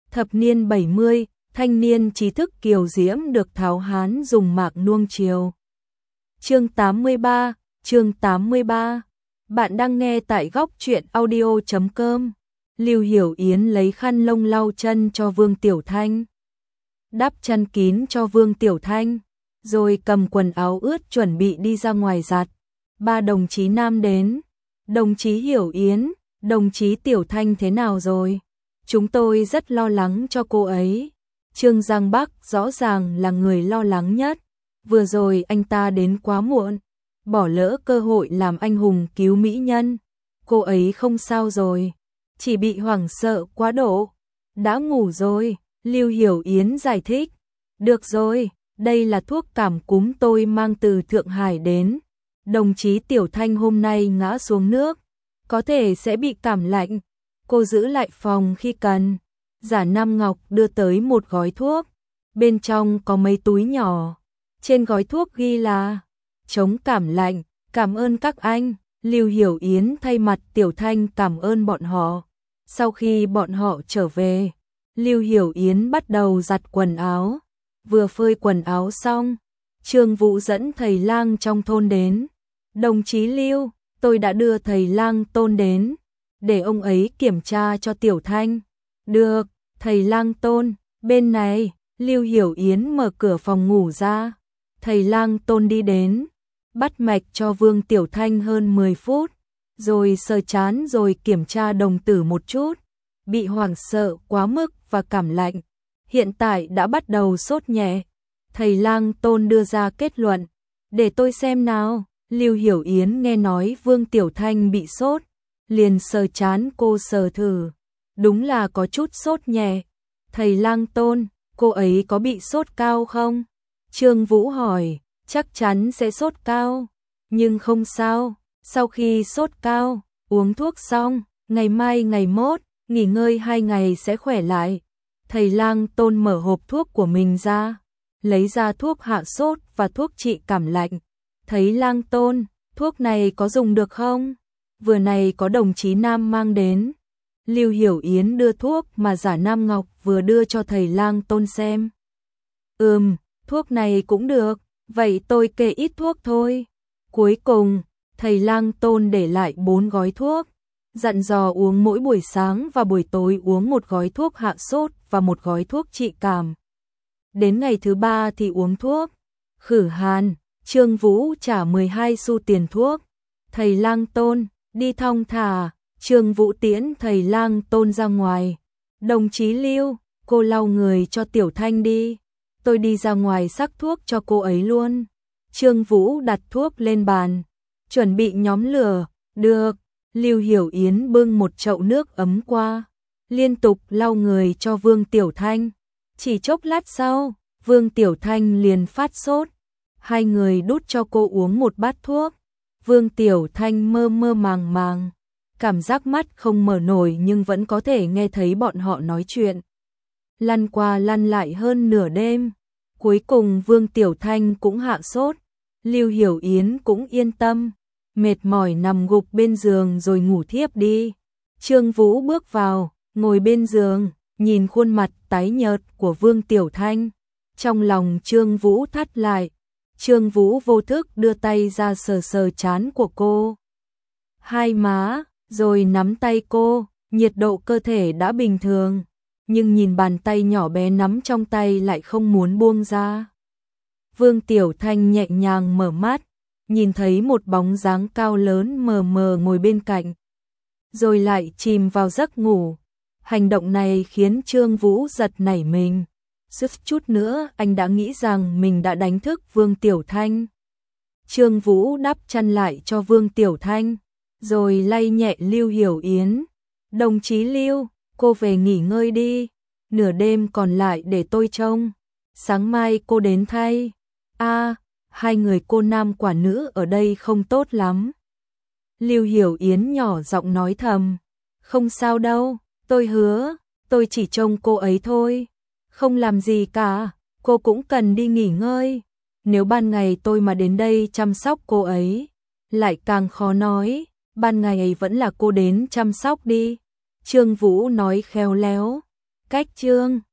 Thập niên 70, thanh niên trí thức kiều diễm được tháo hán dùng mạc nuông chiều. Chương 83. Bạn đang nghe tại góc truyện audio.com. Lưu Hiểu Yến lấy khăn lông lau chân cho Vương Tiểu Thanh, đắp chăn kín cho Vương Tiểu Thanh, rồi cầm quần áo ướt chuẩn bị đi ra ngoài giặt. Ba đồng chí nam đến. Đồng chí Hiểu Yến, đồng chí Tiểu Thanh thế nào rồi? Chúng tôi rất lo lắng cho cô ấy. Trương Giang Bắc rõ ràng là người lo lắng nhất. Vừa rồi anh ta đến quá muộn, bỏ lỡ cơ hội làm anh hùng cứu mỹ nhân. Cô ấy không sao rồi, chỉ bị hoảng sợ quá độ. Đã ngủ rồi, Lưu Hiểu Yến giải thích. Được rồi, đây là thuốc cảm cúm tôi mang từ Thượng Hải đến. Đồng chí Tiểu Thanh hôm nay ngã xuống nước, có thể sẽ bị cảm lạnh. Cô giữ lại phòng khi cần. Giả Nam Ngọc đưa tới một gói thuốc, bên trong có mấy túi nhỏ. Trên gói thuốc ghi là chống cảm lạnh, cảm ơn các anh. Lưu Hiểu Yến thay mặt Tiểu Thanh cảm ơn bọn họ. Sau khi bọn họ trở về, Lưu Hiểu Yến bắt đầu giặt quần áo. Vừa phơi quần áo xong, Trương Vũ dẫn thầy lang trong thôn đến. Đồng chí Lưu, tôi đã đưa thầy lang Tôn đến, để ông ấy kiểm tra cho Tiểu Thanh. Được, thầy lang Tôn, bên này. Lưu Hiểu Yến mở cửa phòng ngủ ra. Thầy lang Tôn đi đến, bắt mạch cho Vương Tiểu Thanh hơn 10 phút, rồi sờ trán rồi kiểm tra đồng tử một chút. Bị hoảng sợ quá mức và cảm lạnh, hiện tại đã bắt đầu sốt nhẹ. Thầy lang Tôn đưa ra kết luận. Để tôi xem nào. Lưu Hiểu Yến nghe nói Vương Tiểu Thanh bị sốt, liền sờ trán cô sờ thử. Đúng là có chút sốt nhẹ. Thầy lang Tôn, cô ấy có bị sốt cao không? Trương Vũ hỏi. Chắc chắn sẽ sốt cao, nhưng không sao. Sau khi sốt cao, uống thuốc xong, ngày mai ngày mốt, nghỉ ngơi 2 ngày sẽ khỏe lại. Thầy lang Tôn mở hộp thuốc của mình ra, lấy ra thuốc hạ sốt và thuốc trị cảm lạnh. Thấy lang Tôn, thuốc này có dùng được không? Vừa này có đồng chí nam mang đến. Lưu Hiểu Yến đưa thuốc mà Giả Nam Ngọc vừa đưa cho thầy lang Tôn xem. Thuốc này cũng được, vậy tôi kê ít thuốc thôi. Cuối cùng, thầy lang Tôn để lại 4 gói thuốc, dặn dò uống mỗi buổi sáng và buổi tối uống một gói thuốc hạ sốt và một gói thuốc trị cảm. Đến ngày thứ 3 thì uống thuốc khử hàn. Trương Vũ trả 12 xu tiền thuốc. Thầy lang Tôn, đi thong thả. Trương Vũ tiễn thầy lang Tôn ra ngoài. Đồng chí Lưu, cô lau người cho Tiểu Thanh đi. Tôi đi ra ngoài sắc thuốc cho cô ấy luôn. Trương Vũ đặt thuốc lên bàn, chuẩn bị nhóm lửa. Được. Lưu Hiểu Yến bưng một chậu nước ấm qua, liên tục lau người cho Vương Tiểu Thanh. Chỉ chốc lát sau, Vương Tiểu Thanh liền phát sốt. Hai người đút cho cô uống một bát thuốc. Vương Tiểu Thanh mơ mơ màng màng, cảm giác mắt không mở nổi nhưng vẫn có thể nghe thấy bọn họ nói chuyện. Lăn qua lăn lại hơn nửa đêm, cuối cùng Vương Tiểu Thanh cũng hạ sốt. Lưu Hiểu Yến cũng yên tâm, mệt mỏi nằm gục bên giường rồi ngủ thiếp đi. Trương Vũ bước vào, ngồi bên giường, nhìn khuôn mặt tái nhợt của Vương Tiểu Thanh. Trong lòng Trương Vũ thắt lại. Trương Vũ vô thức đưa tay ra sờ sờ trán của cô, hai má, rồi nắm tay cô. Nhiệt độ cơ thể đã bình thường, nhưng nhìn bàn tay nhỏ bé nắm trong tay lại không muốn buông ra. Vương Tiểu Thanh nhẹ nhàng mở mắt, nhìn thấy một bóng dáng cao lớn mờ mờ ngồi bên cạnh, rồi lại chìm vào giấc ngủ. Hành động này khiến Trương Vũ giật nảy mình. Suýt chút nữa anh đã nghĩ rằng mình đã đánh thức Vương Tiểu Thanh. Trương Vũ đắp chăn lại cho Vương Tiểu Thanh, rồi lay nhẹ Lưu Hiểu Yến. Đồng chí Lưu, cô về nghỉ ngơi đi, nửa đêm còn lại để tôi trông, sáng mai cô đến thay. Hai người cô nam quả nữ ở đây không tốt lắm. Lưu Hiểu Yến nhỏ giọng nói thầm. Không sao đâu, tôi hứa, tôi chỉ trông cô ấy thôi. Không làm gì cả, cô cũng cần đi nghỉ ngơi. Nếu ban ngày tôi mà đến đây chăm sóc cô ấy, lại càng khó nói. Ban ngày vẫn là cô đến chăm sóc đi. Trương Vũ nói khéo léo. Cách chương